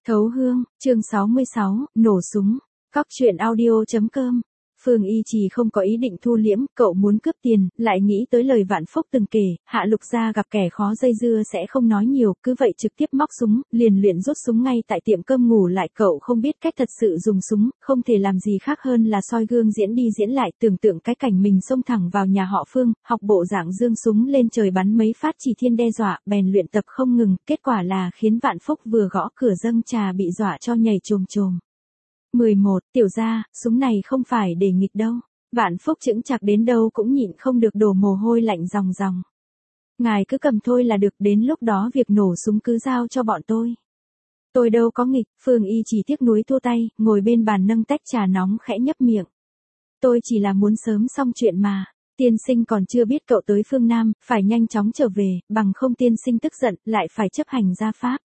Thấu Hương, chương 66, nổ súng. Cóc truyện audio.com. Phương Y Trì không có ý định thu liễm, cậu muốn cướp tiền, lại nghĩ tới lời Vạn Phúc từng kể, Hạ Lục gia gặp kẻ khó dây dưa sẽ không nói nhiều, cứ vậy trực tiếp móc súng, liền luyện rút súng ngay tại tiệm cơm ngủ lại. Cậu không biết cách thật sự dùng súng, không thể làm gì khác hơn là soi gương diễn đi diễn lại, tưởng tượng cái cảnh mình xông thẳng vào nhà họ Phương, học bộ dạng giương súng lên trời bắn mấy phát chỉ thiên đe dọa, bèn luyện tập không ngừng, kết quả là khiến Vạn Phúc vừa gõ cửa dâng trà bị dọa cho nhảy chồm chồm. 11. Tiểu gia, súng này không phải để nghịch đâu. Vạn Phúc chững chạc đến đâu cũng nhịn không được đổ mồ hôi lạnh ròng ròng. Ngài cứ cầm thôi là được, đến lúc đó việc nổ súng cứ giao cho bọn tôi. Tôi đâu có nghịch. Phương Y chỉ tiếc nuối thua tay, ngồi bên bàn nâng tách trà nóng khẽ nhấp miệng. Tôi chỉ là muốn sớm xong chuyện mà. Tiên sinh còn chưa biết cậu tới phương Nam, phải nhanh chóng trở về, bằng không tiên sinh tức giận, lại phải chấp hành gia pháp.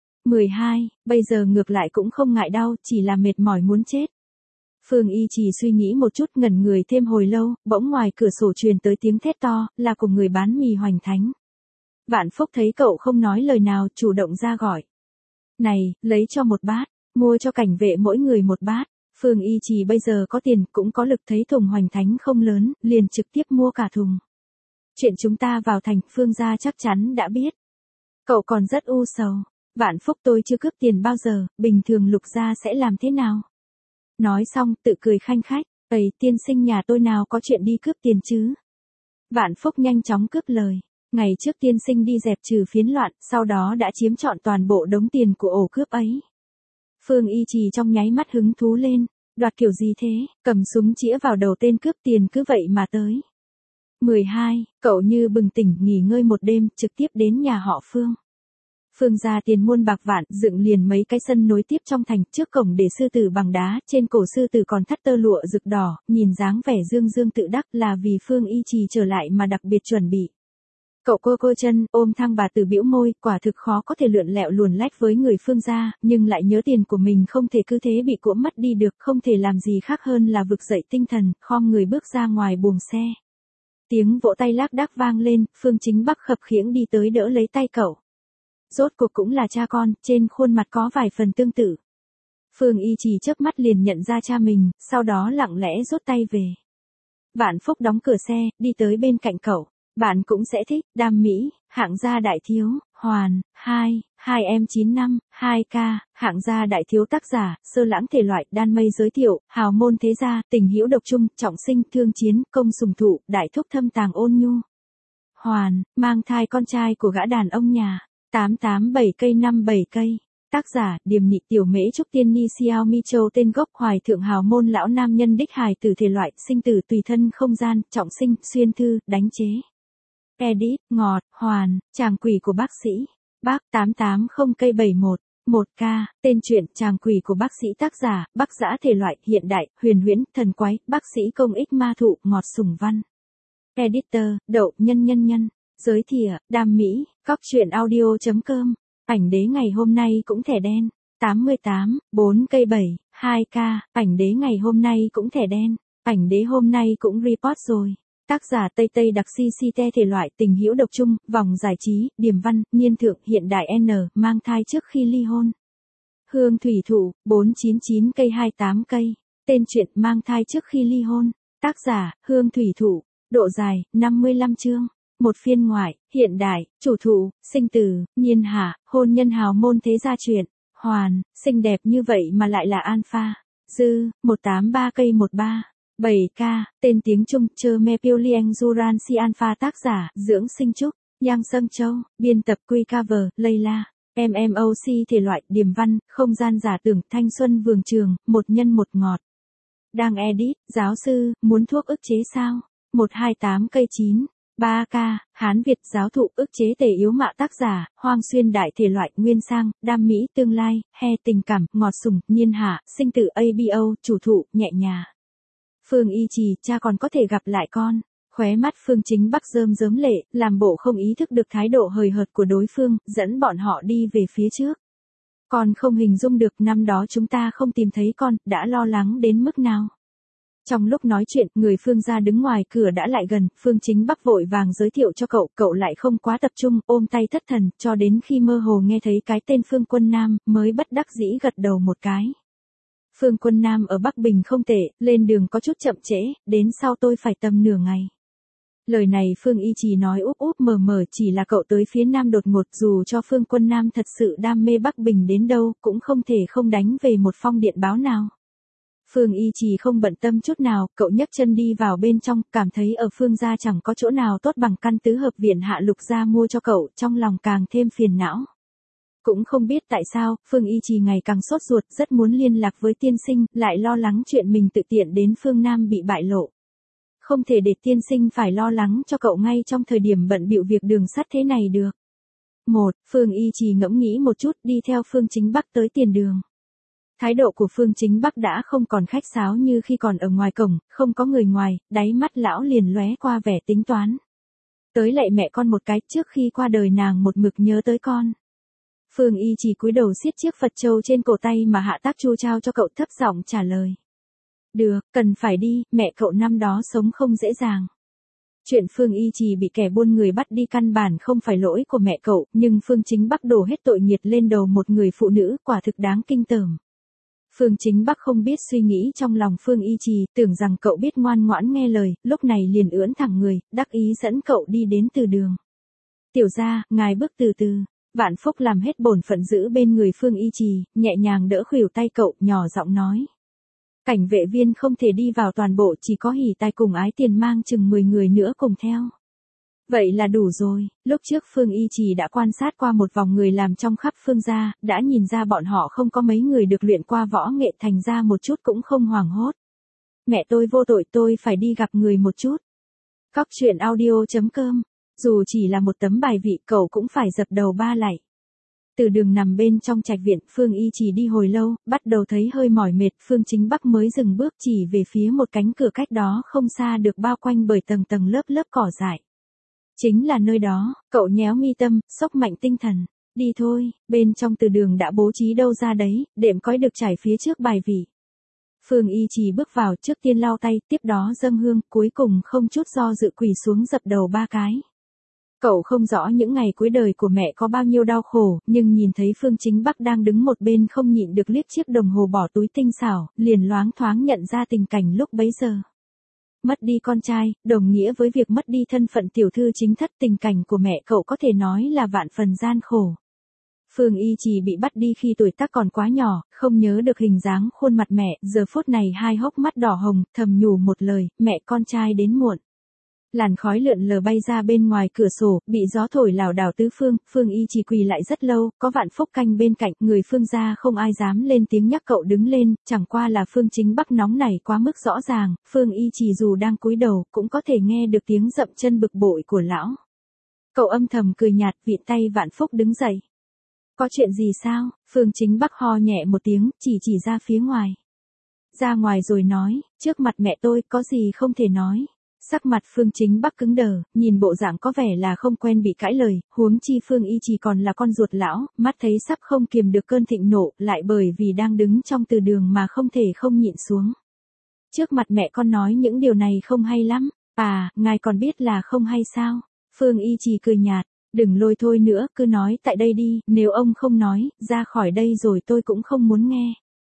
12. Bây giờ ngược lại cũng không ngại đau, chỉ là mệt mỏi muốn chết. Phương Y chỉ suy nghĩ một chút, ngẩn người thêm hồi lâu, bỗng ngoài cửa sổ truyền tới tiếng thét to, là của người bán mì Hoành Thánh. Vạn Phúc thấy cậu không nói lời nào, chủ động ra gọi. Này, lấy cho một bát, mua cho cảnh vệ mỗi người một bát. Phương Y chỉ bây giờ có tiền, cũng có lực, thấy thùng Hoành Thánh không lớn, liền trực tiếp mua cả thùng. Chuyện chúng ta vào thành, Phương gia chắc chắn đã biết. Cậu còn rất u sầu. Vạn Phúc, tôi chưa cướp tiền bao giờ, bình thường Lục gia sẽ làm thế nào? Nói xong, tự cười khanh khách, "Ây, tiên sinh nhà tôi nào có chuyện đi cướp tiền chứ?" Vạn Phúc nhanh chóng cướp lời. Ngày trước tiên sinh đi dẹp trừ phiến loạn, sau đó đã chiếm trọn toàn bộ đống tiền của ổ cướp ấy. Phương Y Trì trong nháy mắt hứng thú lên, đoạt kiểu gì thế, cầm súng chĩa vào đầu tên cướp tiền cứ vậy mà tới. 12. Cậu như bừng tỉnh, nghỉ ngơi một đêm, trực tiếp đến nhà họ Phương. Phương gia tiền muôn bạc vạn, dựng liền mấy cái sân nối tiếp trong thành, trước cổng để sư tử bằng đá, trên cổ sư tử còn thắt tơ lụa rực đỏ, nhìn dáng vẻ dương dương tự đắc là vì Phương Y Trì trở lại mà đặc biệt chuẩn bị. Cậu cô chân, ôm thang bà tử bĩu môi, quả thực khó có thể lượn lẹo luồn lách với người Phương gia, nhưng lại nhớ tiền của mình không thể cứ thế bị cuỗm mất đi được, không thể làm gì khác hơn là vực dậy tinh thần, khom người bước ra ngoài buồng xe. Tiếng vỗ tay lác đác vang lên, Phương Chính Bắc khập khiễng đi tới đỡ lấy tay cậu. Rốt cuộc cũng là cha con, trên khuôn mặt có vài phần tương tự. Phương Y Trì chớp mắt liền nhận ra cha mình, sau đó lặng lẽ rút tay về. Vạn Phúc đóng cửa xe, đi tới bên cạnh cậu. Bạn cũng sẽ thích, Đam Mỹ, hạng gia đại thiếu, Hoàn, 2em 95, 2K, hạng gia đại thiếu tác giả, sơ lãng thể loại, đan mây giới thiệu, hào môn thế gia, tình hữu độc trung, trọng sinh, thương chiến, công sùng thụ, đại thúc thâm tàng ôn nhu. Hoàn, mang thai con trai của gã đàn ông nhà. 887 cây 57 cây. Tác giả, Điềm Nhị Tiểu Mễ Trúc Tiên Ni Xiaomi Châu, tên gốc Hoài Thượng hào môn lão nam nhân đích hài tử thể loại, sinh tử tùy thân không gian, trọng sinh, xuyên thư, đánh chế. Edit, ngọt, Hoàn, chàng quỷ của bác sĩ. Bác 880 cây 71. 1K, tên truyện, chàng quỷ của bác sĩ, tác giả, Bắc Dã, thể loại, hiện đại, huyền huyễn, thần quái, bác sĩ công ích ma thụ, ngọt sủng văn. Editor, Đậu, nhân. Giới thiệu, Đam Mỹ, Cóc truyện audio.com. Ảnh đế ngày hôm nay cũng thẻ đen. 88, 4 cây 7, 2K, ảnh đế ngày hôm nay cũng thẻ đen. Ảnh đế hôm nay cũng report rồi. Tác giả Tây Tây đặc CCT, thể loại, tình hữu độc trung, vòng giải trí, điềm văn, niên thượng, hiện đại N, mang thai trước khi ly hôn. Hương thủy thụ, 499 cây 28 cây. Tên truyện, mang thai trước khi ly hôn. Tác giả, Hương thủy thụ. Độ dài, 55 chương. Một phiên ngoại, hiện đại, chủ thụ, sinh tử, nhiên hạ, hôn nhân hào môn thế gia truyện. Hoàn, xinh đẹp như vậy mà lại là alpha. Dư, 183 cây 13. 7K, tên tiếng Trung, Chơ Me Piêu Liang Duran Si Alpha, tác giả, Dưỡng Sinh Trúc, Yang Sâng Châu, biên tập Quy Cover, Layla. MMOC, thể loại, điềm văn, không gian giả tưởng, thanh xuân vườn trường, một nhân một ngọt. Đang edit, giáo sư, muốn thuốc ức chế sao? 128 cây 9. 3K, Hán Việt, giáo thụ, ức chế tề yếu mạ, tác giả, Hoang Xuyên, đại thể loại, nguyên sang, Đam Mỹ, tương lai, he, tình cảm, ngọt sùng, niên hạ, sinh tử ABO, chủ thụ, nhẹ nhà. Phương Y Trì, cha còn có thể gặp lại con. Khóe mắt Phương Chính Bắc rơm rớm lệ, làm bộ không ý thức được thái độ hời hợt của đối phương, dẫn bọn họ đi về phía trước. Con không hình dung được năm đó chúng ta không tìm thấy con, đã lo lắng đến mức nào. Trong lúc nói chuyện, người Phương gia đứng ngoài cửa đã lại gần, Phương Chính Bắc vội vàng giới thiệu cho cậu lại không quá tập trung, ôm tay thất thần, cho đến khi mơ hồ nghe thấy cái tên Phương Quân Nam, mới bất đắc dĩ gật đầu một cái. Phương Quân Nam ở Bắc Bình không tệ, lên đường có chút chậm trễ, đến sau tôi phải tầm nửa ngày. Lời này Phương Y Trì nói úp úp mờ mờ, chỉ là cậu tới phía Nam đột ngột, dù cho Phương Quân Nam thật sự đam mê Bắc Bình đến đâu, cũng không thể không đánh về một phong điện báo nào. Phương Y Trì không bận tâm chút nào, cậu nhấc chân đi vào bên trong, cảm thấy ở Phương gia chẳng có chỗ nào tốt bằng căn tứ hợp viện Hạ Lục gia mua cho cậu, trong lòng càng thêm phiền não. Cũng không biết tại sao, Phương Y Trì ngày càng sốt ruột, rất muốn liên lạc với tiên sinh, lại lo lắng chuyện mình tự tiện đến phương Nam bị bại lộ. Không thể để tiên sinh phải lo lắng cho cậu ngay trong thời điểm bận bịu việc đường sắt thế này được. Phương Y Trì ngẫm nghĩ một chút, đi theo Phương Chính Bắc tới tiền đường. Thái độ của Phương Chính Bắc đã không còn khách sáo như khi còn ở ngoài cổng, không có người ngoài, đáy mắt lão liền lóe qua vẻ tính toán. Tới lạy mẹ con một cái, trước khi qua đời nàng một mực nhớ tới con. Phương Y Trì cúi đầu siết chiếc Phật châu trên cổ tay mà Hạ Tác Chu trao cho cậu, thấp giọng trả lời. Được, cần phải đi, mẹ cậu năm đó sống không dễ dàng. Chuyện Phương Y Trì bị kẻ buôn người bắt đi căn bản không phải lỗi của mẹ cậu, nhưng Phương Chính Bắc đổ hết tội nghiệt lên đầu một người phụ nữ, quả thực đáng kinh tởm. Phương Chính Bắc không biết suy nghĩ trong lòng Phương Y Trì, tưởng rằng cậu biết ngoan ngoãn nghe lời, lúc này liền ưỡn thẳng người, đắc ý dẫn cậu đi đến từ đường. Tiểu gia, ngài bước từ từ. Vạn Phúc làm hết bổn phận giữ bên người Phương Y Trì, nhẹ nhàng đỡ khuỷu tay cậu, nhỏ giọng nói. Cảnh vệ viên không thể đi vào toàn bộ, chỉ có Hỉ Tài cùng Ái Tiền mang chừng 10 người nữa cùng theo. Vậy là đủ rồi, lúc trước Phương Y Trì đã quan sát qua một vòng người làm trong khắp Phương gia, đã nhìn ra bọn họ không có mấy người được luyện qua võ nghệ, thành ra một chút cũng không hoảng hốt. Mẹ tôi vô tội, tôi phải đi gặp người một chút. Cóc truyện audio.com. Dù chỉ là một tấm bài vị, cậu cũng phải dập đầu ba lạy. Từ đường nằm bên trong trạch viện, Phương Y Trì đi hồi lâu, bắt đầu thấy hơi mỏi mệt, Phương Chính Bắc mới dừng bước chỉ về phía một cánh cửa cách đó không xa được bao quanh bởi tầng tầng lớp lớp cỏ dại. Chính là nơi đó, cậu nhéo mi tâm, xốc mạnh tinh thần. Đi thôi, bên trong từ đường đã bố trí đâu ra đấy, đệm cói được trải phía trước bài vị. Phương Y Trì bước vào, trước tiên lau tay, tiếp đó dâng hương, cuối cùng không chút do dự quỳ xuống dập đầu ba cái. Cậu không rõ những ngày cuối đời của mẹ có bao nhiêu đau khổ, nhưng nhìn thấy Phương Chính Bắc đang đứng một bên không nhịn được liếc chiếc đồng hồ bỏ túi tinh xảo, liền loáng thoáng nhận ra tình cảnh lúc bấy giờ. Mất đi con trai, đồng nghĩa với việc mất đi thân phận tiểu thư chính thất, tình cảnh của mẹ cậu có thể nói là vạn phần gian khổ. Phương Y Trì bị bắt đi khi tuổi tác còn quá nhỏ, không nhớ được hình dáng khuôn mặt mẹ, giờ phút này hai hốc mắt đỏ hồng, thầm nhủ một lời, mẹ con trai đến muộn. Làn khói lượn lờ bay ra bên ngoài cửa sổ, bị gió thổi lảo đảo tứ phương, Phương Y Trì quỳ lại rất lâu, có Vạn Phúc canh bên cạnh, người Phương gia không ai dám lên tiếng nhắc cậu đứng lên, chẳng qua là Phương Chính Bắc nóng nảy quá mức rõ ràng, Phương Y Trì dù đang cúi đầu, cũng có thể nghe được tiếng dậm chân bực bội của lão. Cậu âm thầm cười nhạt, vịn tay Vạn Phúc đứng dậy. Có chuyện gì sao? Phương Chính Bắc ho nhẹ một tiếng, chỉ ra phía ngoài. Ra ngoài rồi nói, trước mặt mẹ tôi, có gì không thể nói. Sắc mặt Phương Chính Bắc cứng đờ, nhìn bộ dạng có vẻ là không quen bị cãi lời, huống chi Phương Y Trì còn là con ruột lão, mắt thấy sắp không kiềm được cơn thịnh nộ, lại bởi vì đang đứng trong từ đường mà không thể không nhịn xuống. Trước mặt mẹ con nói những điều này không hay lắm, ngài còn biết là không hay sao? Phương Y Trì cười nhạt, đừng lôi thôi nữa, cứ nói tại đây đi, nếu ông không nói, ra khỏi đây rồi tôi cũng không muốn nghe.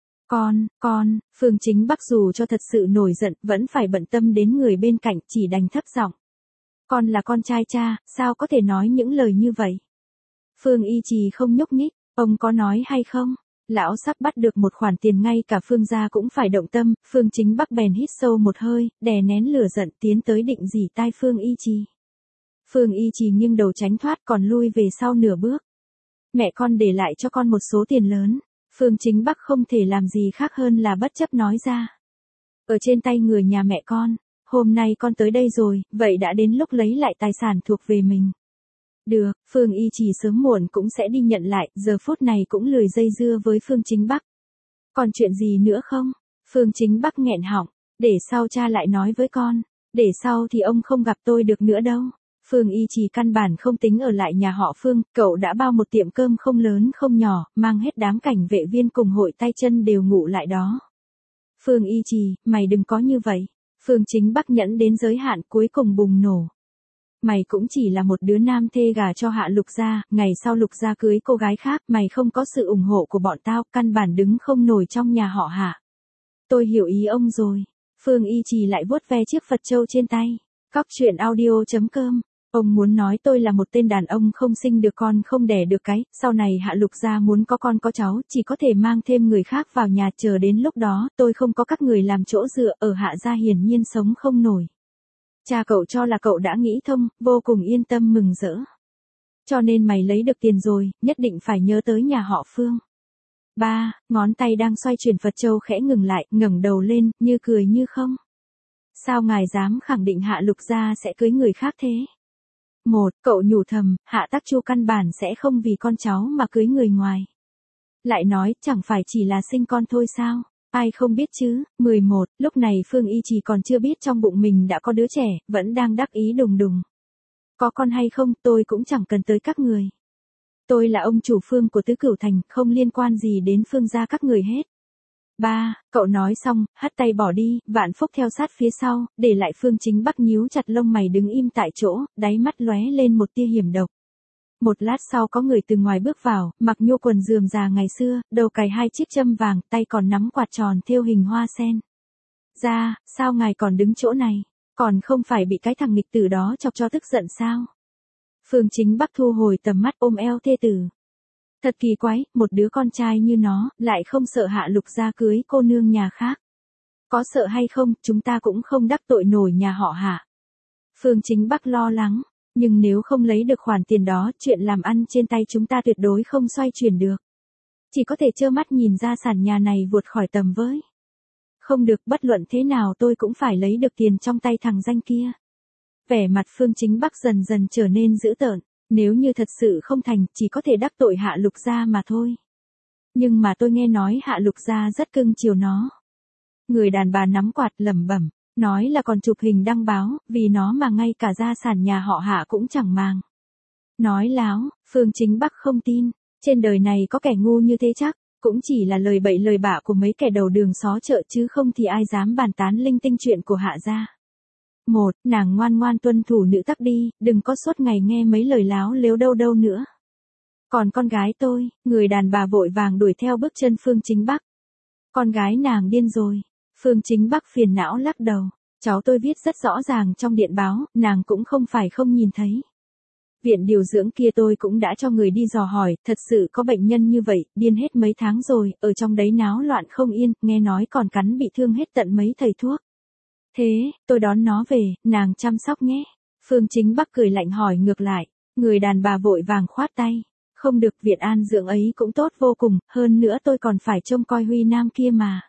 Con, Phương Chính Bắc dù cho thật sự nổi giận, vẫn phải bận tâm đến người bên cạnh, chỉ đành thấp giọng. Con là con trai cha, sao có thể nói những lời như vậy? Phương Y Trì không nhúc nhích, ông có nói hay không? Lão sắp bắt được một khoản tiền, ngay cả Phương gia cũng phải động tâm, Phương Chính Bắc bèn hít sâu một hơi, đè nén lửa giận tiến tới định rỉ tai Phương Y Trì. Phương Y Trì nghiêng đầu tránh thoát, còn lui về sau nửa bước. Mẹ con để lại cho con một số tiền lớn. Phương Chính Bắc không thể làm gì khác hơn là bất chấp nói ra. Ở trên tay người nhà mẹ con, hôm nay con tới đây rồi, vậy đã đến lúc lấy lại tài sản thuộc về mình. Được, Phương Y Trì sớm muộn cũng sẽ đi nhận lại, giờ phút này cũng lười dây dưa với Phương Chính Bắc. Còn chuyện gì nữa không? Phương Chính Bắc nghẹn họng, để sau cha lại nói với con, để sau thì ông không gặp tôi được nữa đâu. Phương Y Trì căn bản không tính ở lại nhà họ Phương, cậu đã bao một tiệm cơm không lớn không nhỏ, mang hết đám cảnh vệ viên cùng hội tay chân đều ngủ lại đó. Phương Y Trì, mày đừng có như vậy. Phương Chính Bắc nhẫn đến giới hạn cuối cùng bùng nổ. Mày cũng chỉ là một đứa nam thê gả cho Hạ Lục gia, ngày sau Lục gia cưới cô gái khác, mày không có sự ủng hộ của bọn tao, căn bản đứng không nổi trong nhà họ Hạ. Tôi hiểu ý ông rồi. Phương Y Trì lại vuốt ve chiếc Phật châu trên tay. Cóc truyện audio.com. Ông muốn nói tôi là một tên đàn ông không sinh được con không đẻ được cái, sau này Hạ Lục gia muốn có con có cháu, chỉ có thể mang thêm người khác vào nhà, chờ đến lúc đó, tôi không có các người làm chỗ dựa, ở Hạ gia hiển nhiên sống không nổi. Cha cậu cho là cậu đã nghĩ thông, vô cùng yên tâm mừng rỡ. Cho nên mày lấy được tiền rồi, nhất định phải nhớ tới nhà họ Phương. Ba, ngón tay đang xoay chuyển Phật châu khẽ ngừng lại, ngẩng đầu lên, như cười như không. Sao ngài dám khẳng định Hạ Lục gia sẽ cưới người khác thế? Một, cậu nhủ thầm, Hạ Tắc Chu căn bản sẽ không vì con cháu mà cưới người ngoài. Lại nói, chẳng phải chỉ là sinh con thôi sao? Ai không biết chứ. 11, lúc này Phương Y Trì còn chưa biết trong bụng mình đã có đứa trẻ, vẫn đang đắc ý đùng đùng. Có con hay không, tôi cũng chẳng cần tới các người. Tôi là ông chủ Phương của Tứ Cửu Thành, không liên quan gì đến Phương gia các người hết. Ba, cậu nói xong, hất tay bỏ đi, Vạn Phúc theo sát phía sau, để lại Phương Chính Bắc nhíu chặt lông mày đứng im tại chỗ, đáy mắt lóe lên một tia hiểm độc. Một lát sau có người từ ngoài bước vào, mặc nhô quần rườm rà ngày xưa, đầu cài 2 chiếc châm vàng, tay còn nắm quạt tròn thêu hình hoa sen. Ra, sao ngài còn đứng chỗ này? Còn không phải bị cái thằng nghịch tử đó chọc cho tức giận sao? Phương Chính Bắc thu hồi tầm mắt ôm eo thê tử. Thật kỳ quái, một đứa con trai như nó, lại không sợ Hạ Lục gia cưới cô nương nhà khác. Có sợ hay không, chúng ta cũng không đắc tội nổi nhà họ Hạ. Phương Chính Bắc lo lắng, nhưng nếu không lấy được khoản tiền đó, chuyện làm ăn trên tay chúng ta tuyệt đối không xoay chuyển được. Chỉ có thể trơ mắt nhìn gia sản nhà này vụt khỏi tầm với. Không được, bất luận thế nào tôi cũng phải lấy được tiền trong tay thằng danh kia. Vẻ mặt Phương Chính Bắc dần dần trở nên dữ tợn. Nếu như thật sự không thành, chỉ có thể đắc tội Hạ Lục gia mà thôi. Nhưng mà tôi nghe nói Hạ Lục gia rất cưng chiều nó. Người đàn bà nắm quạt lẩm bẩm, nói là còn chụp hình đăng báo, vì nó mà ngay cả gia sản nhà họ Hạ cũng chẳng màng. Nói láo, Phương Chính Bắc không tin, trên đời này có kẻ ngu như thế chắc, cũng chỉ là lời bậy lời bạ của mấy kẻ đầu đường xó chợ chứ không thì ai dám bàn tán linh tinh chuyện của Hạ gia. Một, nàng ngoan ngoan tuân thủ nữ tắc đi, đừng có suốt ngày nghe mấy lời láo lếu đâu đâu nữa. Còn con gái tôi, người đàn bà vội vàng đuổi theo bước chân Phương Chính Bắc. Con gái nàng điên rồi. Phương Chính Bắc phiền não lắc đầu. Cháu tôi viết rất rõ ràng trong điện báo, nàng cũng không phải không nhìn thấy. Viện điều dưỡng kia tôi cũng đã cho người đi dò hỏi, thật sự có bệnh nhân như vậy, điên hết mấy tháng rồi, ở trong đấy náo loạn không yên, nghe nói còn cắn bị thương hết tận mấy thầy thuốc. Thế, tôi đón nó về, nàng chăm sóc nhé. Phương Chính Bắc cười lạnh hỏi ngược lại. Người đàn bà vội vàng khoát tay. Không được, viện an dưỡng ấy cũng tốt vô cùng, hơn nữa tôi còn phải trông coi Huy Nam kia mà.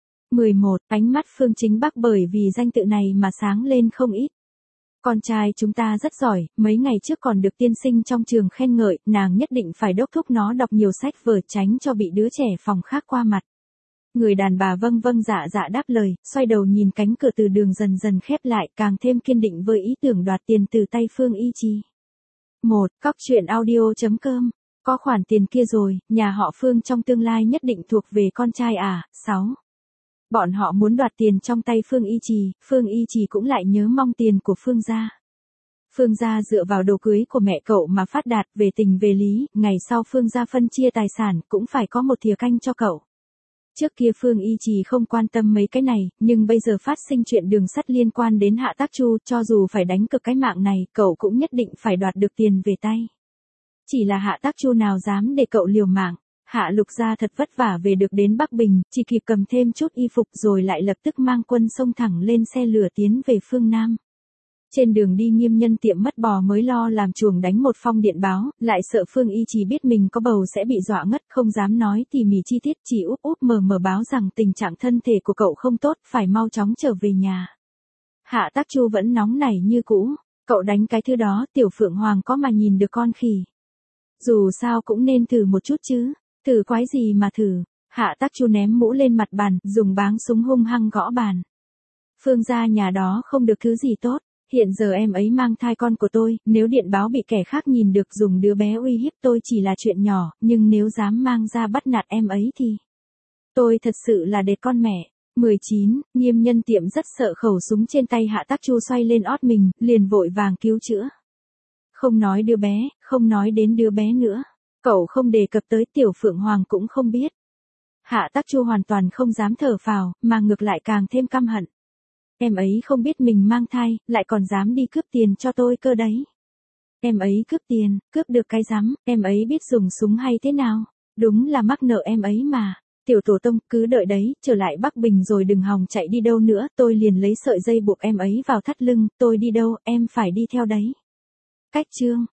11. Ánh mắt Phương Chính Bắc bởi vì danh tự này mà sáng lên không ít. Con trai chúng ta rất giỏi, mấy ngày trước còn được tiên sinh trong trường khen ngợi, nàng nhất định phải đốc thúc nó đọc nhiều sách vở tránh cho bị đứa trẻ phòng khác qua mặt. Người đàn bà vâng vâng dạ dạ đáp lời, xoay đầu nhìn cánh cửa từ đường dần dần khép lại, càng thêm kiên định với ý tưởng đoạt tiền từ tay Phương Y Trì. 1. Cóc truyện audio.com. Có khoản tiền kia rồi, nhà họ Phương trong tương lai nhất định thuộc về con trai à. 6. Bọn họ muốn đoạt tiền trong tay Phương Y Trì cũng lại nhớ mong tiền của Phương gia. Phương gia dựa vào đồ cưới của mẹ cậu mà phát đạt, về tình về lý, ngày sau Phương gia phân chia tài sản cũng phải có một thìa canh cho cậu. Trước kia Phương Y Trì không quan tâm mấy cái này, nhưng bây giờ phát sinh chuyện đường sắt liên quan đến Hạ Tắc Chu, cho dù phải đánh cược cái mạng này, cậu cũng nhất định phải đoạt được tiền về tay. Chỉ là Hạ Tắc Chu nào dám để cậu liều mạng. Hạ Lục gia thật vất vả về được đến Bắc Bình, chỉ kịp cầm thêm chút y phục rồi lại lập tức mang quân xông thẳng lên xe lửa tiến về phương Nam. Trên đường đi Nghiêm Nhân tiệm mất bò mới lo làm chuồng đánh một phong điện báo, lại sợ Phương Y Trì biết mình có bầu sẽ bị dọa ngất, không dám nói tỉ mỉ chi tiết, chỉ úp úp mờ mờ báo rằng tình trạng thân thể của cậu không tốt, phải mau chóng trở về nhà. Hạ Tắc Chu vẫn nóng nảy như cũ, cậu đánh cái thứ đó, Tiểu Phượng Hoàng có mà nhìn được con khỉ. Dù sao cũng nên thử một chút chứ, thử quái gì mà thử. Hạ Tắc Chu ném mũ lên mặt bàn, dùng báng súng hung hăng gõ bàn. Phương gia nhà đó không được thứ gì tốt. Hiện giờ em ấy mang thai con của tôi, nếu điện báo bị kẻ khác nhìn được dùng đứa bé uy hiếp tôi chỉ là chuyện nhỏ, nhưng nếu dám mang ra bắt nạt em ấy thì... Tôi thật sự là đệt con mẹ. 19, Nghiêm Nhân Tiệm rất sợ khẩu súng trên tay Hạ Tắc Chu xoay lên ót mình, liền vội vàng cứu chữa. Không nói đứa bé, không nói đến đứa bé nữa. Cậu không đề cập tới Tiểu Phượng Hoàng cũng không biết. Hạ Tắc Chu hoàn toàn không dám thở phào, mà ngược lại càng thêm căm hận. Em ấy không biết mình mang thai, lại còn dám đi cướp tiền cho tôi cơ đấy. Em ấy cướp tiền, cướp được cái rắm, em ấy biết dùng súng hay thế nào? Đúng là mắc nợ em ấy mà. Tiểu Tổ Tông, cứ đợi đấy, trở lại Bắc Bình rồi đừng hòng chạy đi đâu nữa, tôi liền lấy sợi dây buộc em ấy vào thắt lưng, tôi đi đâu, em phải đi theo đấy. Cách chương